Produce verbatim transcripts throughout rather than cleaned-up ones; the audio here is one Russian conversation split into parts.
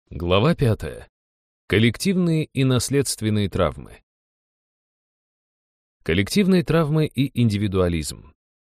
Глава пятая. Коллективные и наследственные травмы. Коллективные травмы и индивидуализм.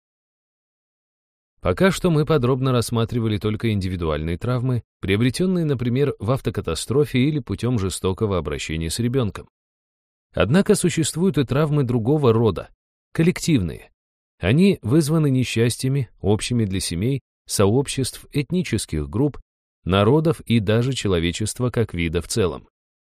Пока что мы подробно рассматривали только индивидуальные травмы, приобретенные, например, в автокатастрофе или путем жестокого обращения с ребенком. Однако существуют и травмы другого рода, коллективные. Они вызваны несчастьями, общими для семей, сообществ, этнических групп, народов и даже человечества как вида в целом.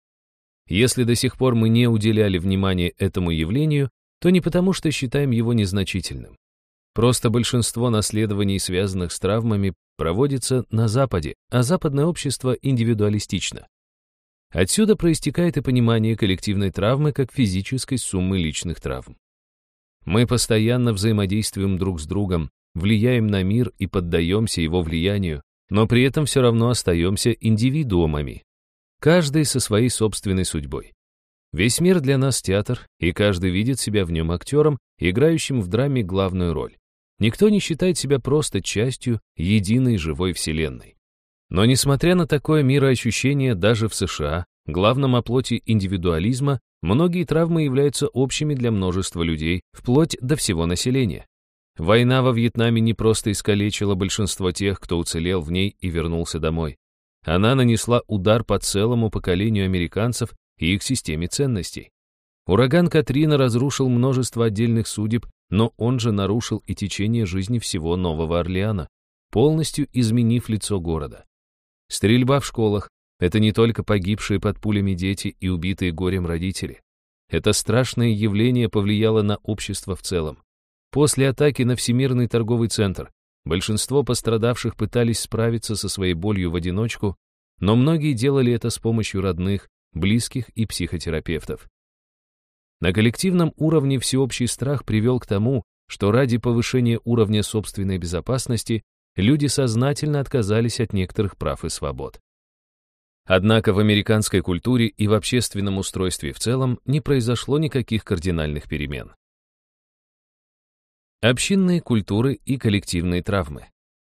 Если до сих пор мы не уделяли внимания этому явлению, то не потому, что считаем его незначительным. Просто большинство наследований, связанных с травмами, проводится на Западе, а западное общество индивидуалистично. Отсюда проистекает и понимание коллективной травмы как физической суммы личных травм. Мы постоянно взаимодействуем друг с другом, влияем на мир и поддаемся его влиянию, но при этом все равно остаемся индивидуумами, каждый со своей собственной судьбой. Весь мир для нас театр, и каждый видит себя в нем актером, играющим в драме главную роль. Никто не считает себя просто частью единой живой вселенной. Но несмотря на такое мироощущение, даже в США, главном оплоте индивидуализма, многие травмы являются общими для множества людей, вплоть до всего населения. Война во Вьетнаме не просто искалечила большинство тех, кто уцелел в ней и вернулся домой. Она нанесла удар по целому поколению американцев и их системе ценностей. Ураган Катрина разрушил множество отдельных судеб, но он же нарушил и течение жизни всего Нового Орлеана, полностью изменив лицо города. Стрельба в школах — это не только погибшие под пулями дети и убитые горем родители. Это страшное явление повлияло на общество в целом. После атаки на Всемирный торговый центр большинство пострадавших пытались справиться со своей болью в одиночку, но многие делали это с помощью родных, близких и психотерапевтов. На коллективном уровне всеобщий страх привел к тому, что ради повышения уровня собственной безопасности люди сознательно отказались от некоторых прав и свобод. Однако в американской культуре и в общественном устройстве в целом не произошло никаких кардинальных перемен. Общинные культуры и коллективные травмы.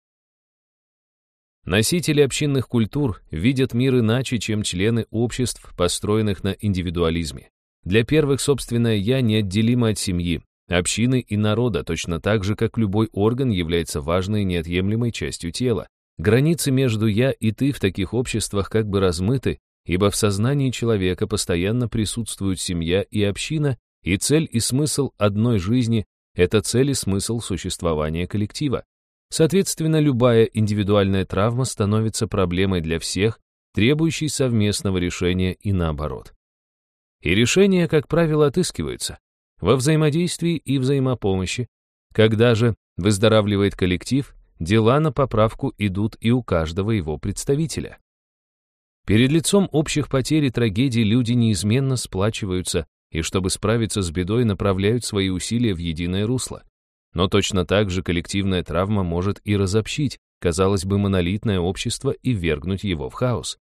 Носители общинных культур видят мир иначе, чем члены обществ, построенных на индивидуализме. Для первых собственное «я» неотделимо от семьи, общины и народа, точно так же, как любой орган является важной и неотъемлемой частью тела. Границы между «я» и «ты» в таких обществах как бы размыты, ибо в сознании человека постоянно присутствуют семья и община, и цель и смысл одной жизни — это цель и смысл существования коллектива. Соответственно, любая индивидуальная травма становится проблемой для всех, требующей совместного решения и наоборот. И решения, как правило, отыскиваются во взаимодействии и взаимопомощи. Когда же выздоравливает коллектив, дела на поправку идут и у каждого его представителя. Перед лицом общих потерь и трагедий люди неизменно сплачиваются и, чтобы справиться с бедой, направляют свои усилия в единое русло. Но точно так же коллективная травма может и разобщить, казалось бы, монолитное общество и ввергнуть его в хаос.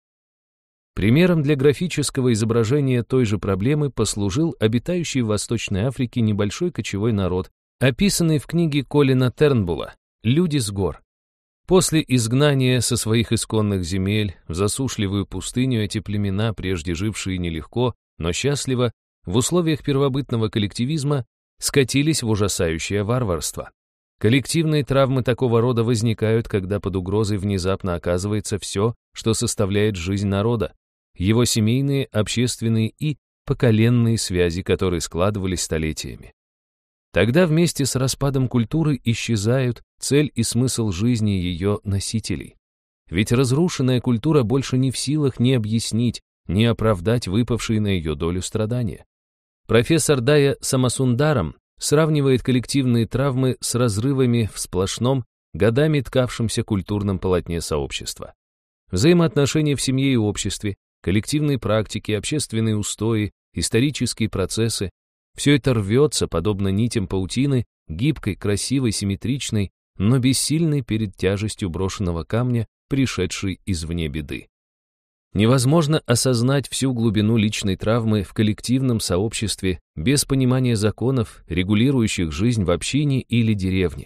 Примером для графического изображения той же проблемы послужил обитающий в Восточной Африке небольшой кочевой народ, описанный в книге Колина Тернбулла «Люди с гор». После изгнания со своих исконных земель в засушливую пустыню эти племена, прежде жившие нелегко, но счастливо, в условиях первобытного коллективизма скатились в ужасающее варварство. Коллективные травмы такого рода возникают, когда под угрозой внезапно оказывается все, что составляет жизнь народа, его семейные, общественные и поколенные связи, которые складывались столетиями. Тогда вместе с распадом культуры исчезают цель и смысл жизни ее носителей. Ведь разрушенная культура больше не в силах ни объяснить, ни оправдать выпавшие на ее долю страдания. Профессор Дая Самасундарам сравнивает коллективные травмы с разрывами в сплошном, годами ткавшемся культурном полотне сообщества. Взаимоотношения в семье и обществе, коллективные практики, общественные устои, исторические процессы — все это рвется, подобно нитям паутины, гибкой, красивой, симметричной, но бессильной перед тяжестью брошенного камня, пришедшей извне беды. Невозможно осознать всю глубину личной травмы в коллективном сообществе без понимания законов, регулирующих жизнь в общине или деревне.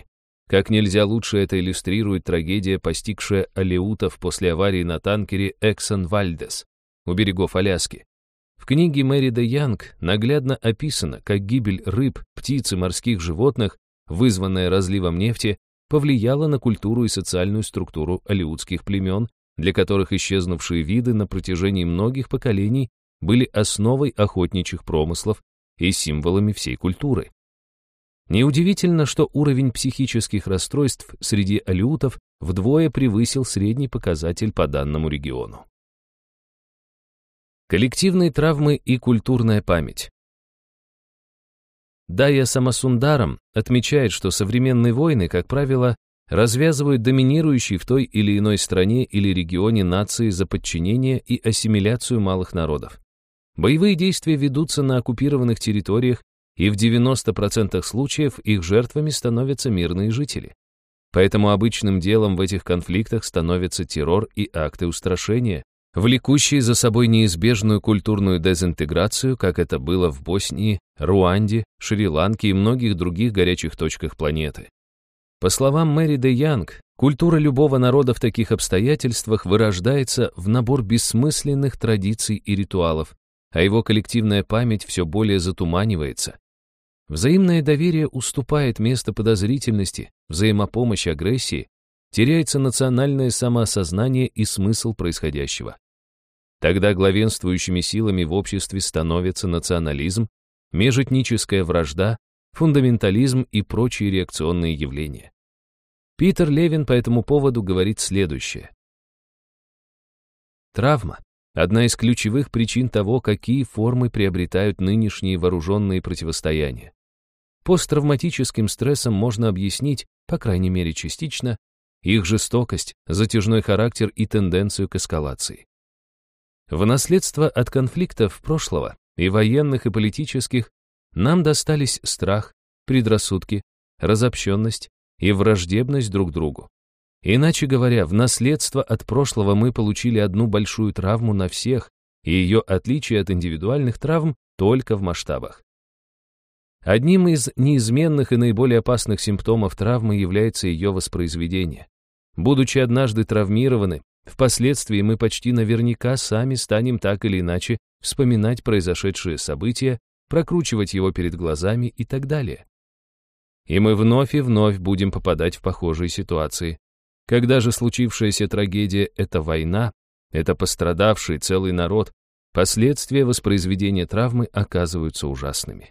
Как нельзя лучше это иллюстрирует трагедия, постигшая алеутов после аварии на танкере Exxon Valdez у берегов Аляски. В книге Мерида Янг наглядно описано, как гибель рыб, птиц и морских животных, вызванная разливом нефти, повлияла на культуру и социальную структуру алеутских племен, для которых исчезнувшие виды на протяжении многих поколений были основой охотничьих промыслов и символами всей культуры. Неудивительно, что уровень психических расстройств среди алеутов вдвое превысил средний показатель по данному региону. Коллективные травмы и культурная память. Дая Самасундарам отмечает, что современные войны, как правило, развязывают доминирующие в той или иной стране или регионе нации за подчинение и ассимиляцию малых народов. Боевые действия ведутся на оккупированных территориях, и в девяноста процентах случаев их жертвами становятся мирные жители. Поэтому обычным делом в этих конфликтах становятся террор и акты устрашения, влекущие за собой неизбежную культурную дезинтеграцию, как это было в Боснии, Руанде, Шри-Ланке и многих других горячих точках планеты. По словам Мэри де Янг, культура любого народа в таких обстоятельствах вырождается в набор бессмысленных традиций и ритуалов, а его коллективная память все более затуманивается. Взаимное доверие уступает место подозрительности, взаимопомощь агрессии, теряется национальное самоосознание и смысл происходящего. Тогда главенствующими силами в обществе становятся национализм, межэтническая вражда, фундаментализм и прочие реакционные явления. Питер Левин по этому поводу говорит следующее. Травма – одна из ключевых причин того, какие формы приобретают нынешние вооруженные противостояния. Посттравматическим стрессом можно объяснить, по крайней мере частично, их жестокость, затяжной характер и тенденцию к эскалации. В наследство от конфликтов прошлого, и военных, и политических, нам достались страх, предрассудки, разобщенность и враждебность друг к другу. Иначе говоря, в наследство от прошлого мы получили одну большую травму на всех, и ее отличие от индивидуальных травм только в масштабах. Одним из неизменных и наиболее опасных симптомов травмы является ее воспроизведение. Будучи однажды травмированы, впоследствии мы почти наверняка сами станем так или иначе вспоминать произошедшее событие, прокручивать его перед глазами и так далее. И мы вновь и вновь будем попадать в похожие ситуации. Когда же случившаяся трагедия — это война, это пострадавший целый народ, последствия воспроизведения травмы оказываются ужасными.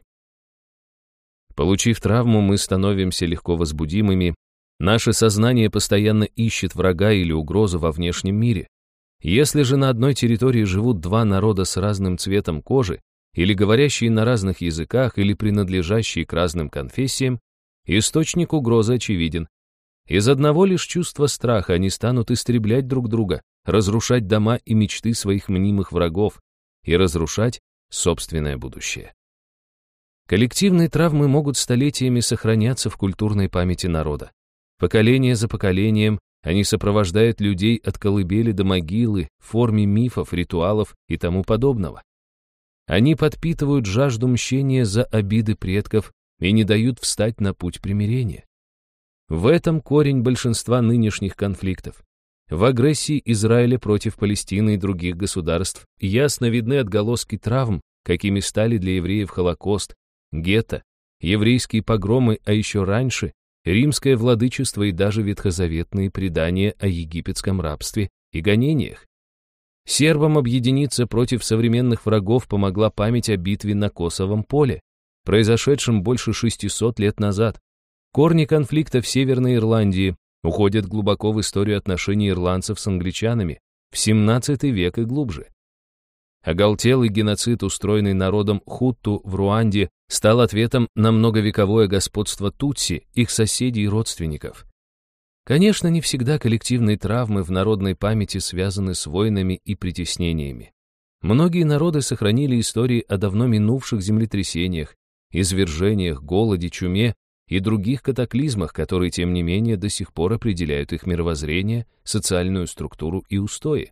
Получив травму, мы становимся легко возбудимыми, наше сознание постоянно ищет врага или угрозу во внешнем мире. Если же на одной территории живут два народа с разным цветом кожи, или говорящие на разных языках, или принадлежащие к разным конфессиям, источник угрозы очевиден. Из одного лишь чувства страха они станут истреблять друг друга, разрушать дома и мечты своих мнимых врагов и разрушать собственное будущее. Коллективные травмы могут столетиями сохраняться в культурной памяти народа. Поколение за поколением они сопровождают людей от колыбели до могилы в форме мифов, ритуалов и тому подобного. Они подпитывают жажду мщения за обиды предков и не дают встать на путь примирения. В этом корень большинства нынешних конфликтов. В агрессии Израиля против Палестины и других государств ясно видны отголоски травм, какими стали для евреев Холокост, гетто, еврейские погромы, а еще раньше римское владычество и даже ветхозаветные предания о египетском рабстве и гонениях. Сербам объединиться против современных врагов помогла память о битве на Косовом поле, произошедшем больше шестисот лет назад. Корни конфликта в Северной Ирландии уходят глубоко в историю отношений ирландцев с англичанами, в семнадцатый век и глубже. Оголтелый геноцид, устроенный народом хутту в Руанде, стал ответом на многовековое господство тутси, их соседей и родственников. Конечно, не всегда коллективные травмы в народной памяти связаны с войнами и притеснениями. Многие народы сохранили истории о давно минувших землетрясениях, извержениях, голоде, чуме и других катаклизмах, которые, тем не менее, до сих пор определяют их мировоззрение, социальную структуру и устои.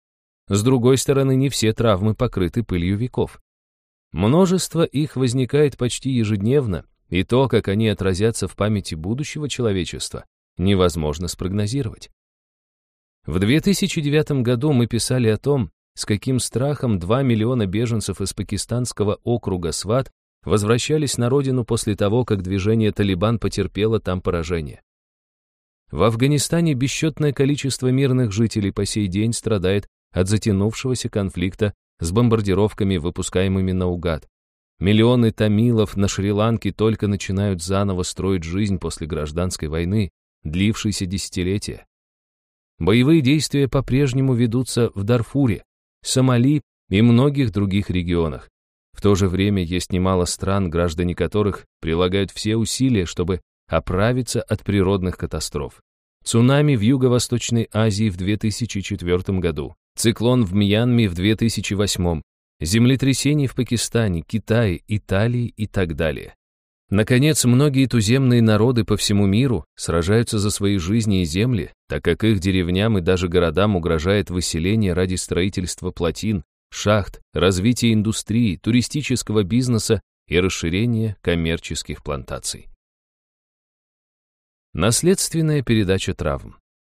С другой стороны, не все травмы покрыты пылью веков. Множество их возникает почти ежедневно, и то, как они отразятся в памяти будущего человечества, невозможно спрогнозировать. В две тысячи девятом году мы писали о том, с каким страхом два миллиона беженцев из пакистанского округа Сват возвращались на родину после того, как движение «Талибан» потерпело там поражение. В Афганистане бесчетное количество мирных жителей по сей день страдает от затянувшегося конфликта с бомбардировками, выпускаемыми наугад. Миллионы тамилов на Шри-Ланке только начинают заново строить жизнь после гражданской войны, длившейся десятилетия. Боевые действия по-прежнему ведутся в Дарфуре, Сомали и многих других регионах. В то же время есть немало стран, граждане которых прилагают все усилия, чтобы оправиться от природных катастроф. Цунами в Юго-Восточной Азии в две тысячи четвёртом году, циклон в Мьянме в две тысячи восьмом, землетрясения в Пакистане, Китае, Италии и так далее. Наконец, многие туземные народы по всему миру сражаются за свои жизни и земли, так как их деревням и даже городам угрожает выселение ради строительства плотин, шахт, развития индустрии, туристического бизнеса и расширения коммерческих плантаций. Наследственная передача травм.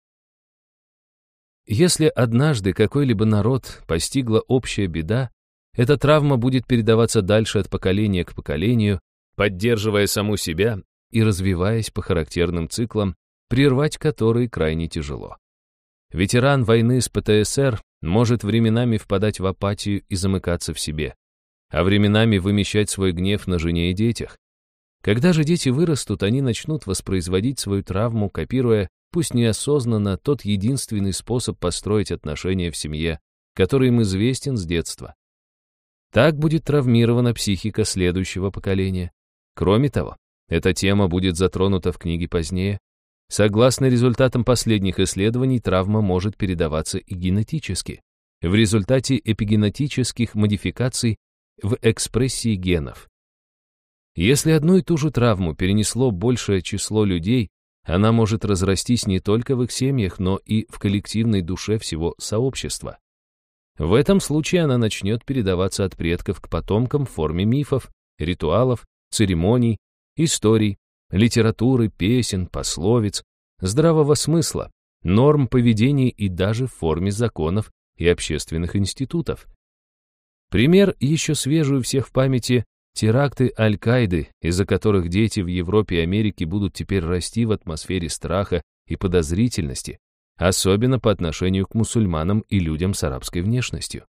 Если однажды какой-либо народ постигла общая беда, эта травма будет передаваться дальше от поколения к поколению, поддерживая саму себя и развиваясь по характерным циклам, прервать которые крайне тяжело. Ветеран войны с ПТСР может временами впадать в апатию и замыкаться в себе, а временами вымещать свой гнев на жене и детях. Когда же дети вырастут, они начнут воспроизводить свою травму, копируя, пусть неосознанно, тот единственный способ построить отношения в семье, который им известен с детства. Так будет травмирована психика следующего поколения. Кроме того, эта тема будет затронута в книге позднее. Согласно результатам последних исследований, травма может передаваться и генетически, в результате эпигенетических модификаций в экспрессии генов. Если одну и ту же травму перенесло большее число людей, она может разрастись не только в их семьях, но и в коллективной душе всего сообщества. В этом случае она начнет передаваться от предков к потомкам в форме мифов, ритуалов, церемоний, историй, литературы, песен, пословиц, здравого смысла, норм поведения и даже в форме законов и общественных институтов. Пример еще свежий у всех в памяти – теракты Аль-Каиды, из-за которых дети в Европе и Америке будут теперь расти в атмосфере страха и подозрительности, особенно по отношению к мусульманам и людям с арабской внешностью.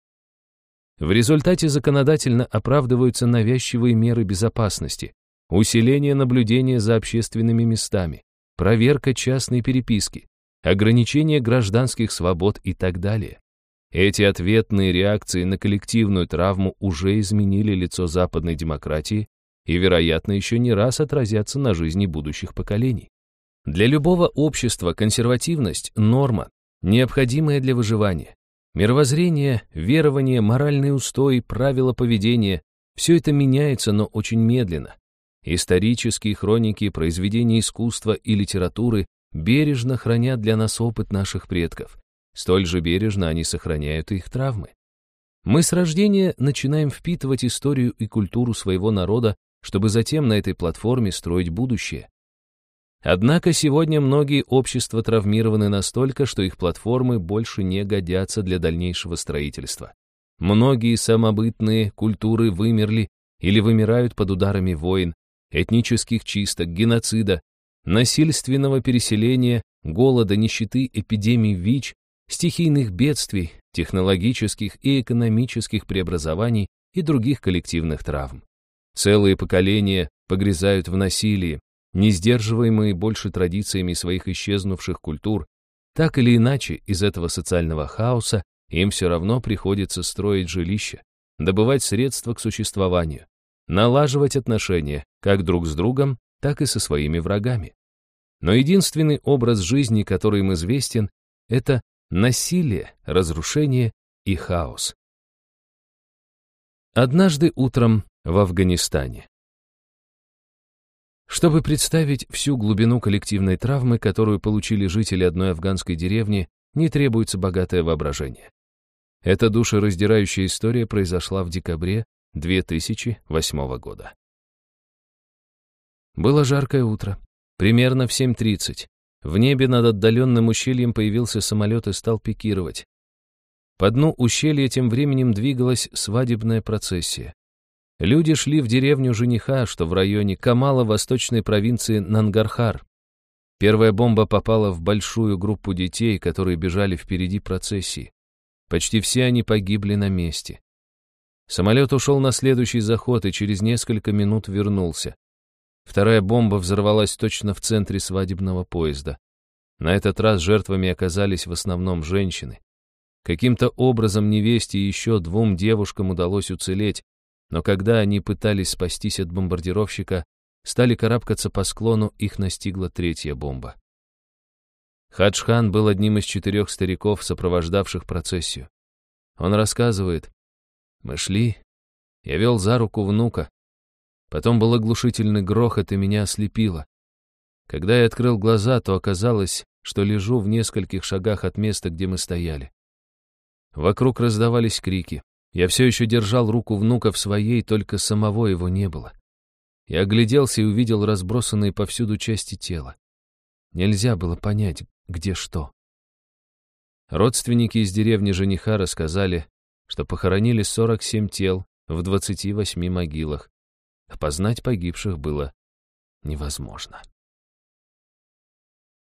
В результате законодательно оправдываются навязчивые меры безопасности, усиление наблюдения за общественными местами, проверка частной переписки, ограничение гражданских свобод и так далее. Эти ответные реакции на коллективную травму уже изменили лицо западной демократии и, вероятно, еще не раз отразятся на жизни будущих поколений. Для любого общества консервативность – норма, необходимая для выживания. Мировоззрение, верование, моральные устои, правила поведения – все это меняется, но очень медленно. Исторические хроники, произведения искусства и литературы бережно хранят для нас опыт наших предков. Столь же бережно они сохраняют их травмы. Мы с рождения начинаем впитывать историю и культуру своего народа, чтобы затем на этой платформе строить будущее. Однако сегодня многие общества травмированы настолько, что их платформы больше не годятся для дальнейшего строительства. Многие самобытные культуры вымерли или вымирают под ударами войн, этнических чисток, геноцида, насильственного переселения, голода, нищеты, эпидемий ВИЧ, стихийных бедствий, технологических и экономических преобразований и других коллективных травм. Целые поколения погрязают в насилии, не сдерживаемые больше традициями своих исчезнувших культур. Так или иначе, из этого социального хаоса им все равно приходится строить жилища, добывать средства к существованию, налаживать отношения как друг с другом, так и со своими врагами. Но единственный образ жизни, который им известен, это насилие, разрушение и хаос. Однажды утром в Афганистане. Чтобы представить всю глубину коллективной травмы, которую получили жители одной афганской деревни, не требуется богатое воображение. Эта душераздирающая история произошла в декабре две тысячи восьмого года. Было жаркое утро. Примерно в семь тридцать. В небе над отдаленным ущельем появился самолет и стал пикировать. По дну ущелья тем временем двигалась свадебная процессия. Люди шли в деревню жениха, что в районе Камала восточной провинции Нангархар. Первая бомба попала в большую группу детей, которые бежали впереди процессии. Почти все они погибли на месте. Самолет ушел на следующий заход и через несколько минут вернулся. Вторая бомба взорвалась точно в центре свадебного поезда. На этот раз жертвами оказались в основном женщины. Каким-то образом невесте и еще двум девушкам удалось уцелеть, но когда они пытались спастись от бомбардировщика, стали карабкаться по склону, их настигла третья бомба. Хадж-хан был одним из четырех стариков, сопровождавших процессию. Он рассказывает: «Мы шли, я вел за руку внука. Потом был оглушительный грохот, и меня ослепило. Когда я открыл глаза, то оказалось, что лежу в нескольких шагах от места, где мы стояли. Вокруг раздавались крики. Я все еще держал руку внука в своей, только самого его не было. Я огляделся и увидел разбросанные повсюду части тела. Нельзя было понять, где что». Родственники из деревни жениха рассказали, что похоронили сорок семь тел в двадцати восьми могилах. Опознать погибших было невозможно.